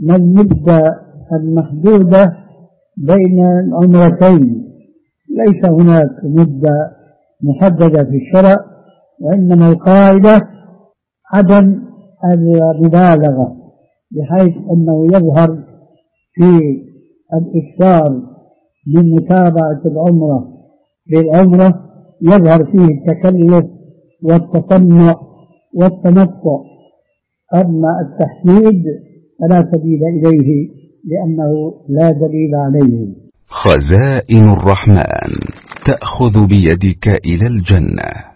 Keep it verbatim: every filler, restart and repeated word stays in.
ما المدة المحدودة بين العمرتين؟ ليس هناك مدة محددة في الشرع، وإنما القاعدة عدم المبالغة، بحيث أنه يظهر في الإكثار من متابعة العمرة للعمرة يظهر فيه التكلف والتصنع والتمتع. أما التحديد فلا سبيل إليه لأنه لا دليل عليه. خزائن الرحمن تأخذ بيدك إلى الجنة.